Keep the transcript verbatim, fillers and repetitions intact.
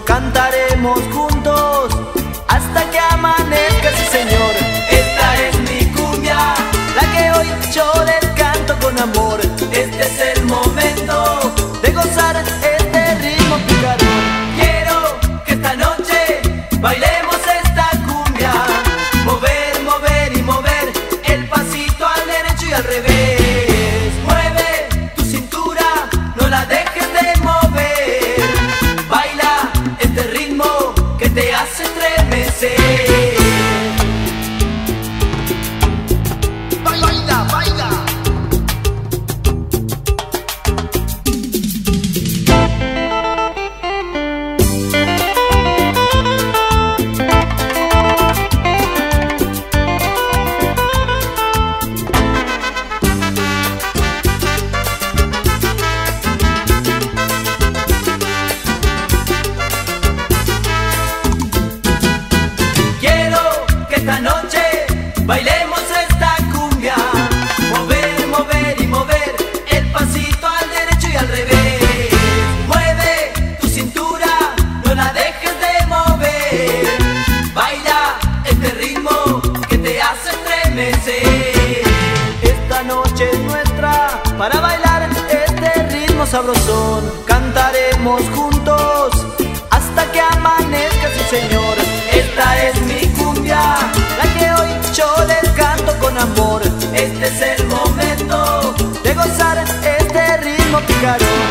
cantaremos juntos hasta que amanezca, sí señor. Esta es mi cumbia, la que hoy yo les canto con amor. Este es el momento de gozar este ritmo picador. Quiero que esta noche bailemos esta cumbia, mover, mover y mover el pasito al derecho y al revés. Mueve tu cintura, no la dejes de mover. Baila este ritmo que te hace estremecer. Baila, baila. Esta noche bailemos esta cumbia, mover, mover y mover el pasito al derecho y al revés. Mueve tu cintura, no la dejes de mover. Baila este ritmo que te hace estremecer. Esta noche es nuestra para bailar este ritmo sabrosón. Cantaremos juntos hasta que amanezca, sí señor. Esta es mi cumbia, la que hoy yo les canto con amor. Este es el momento de gozar este ritmo picador.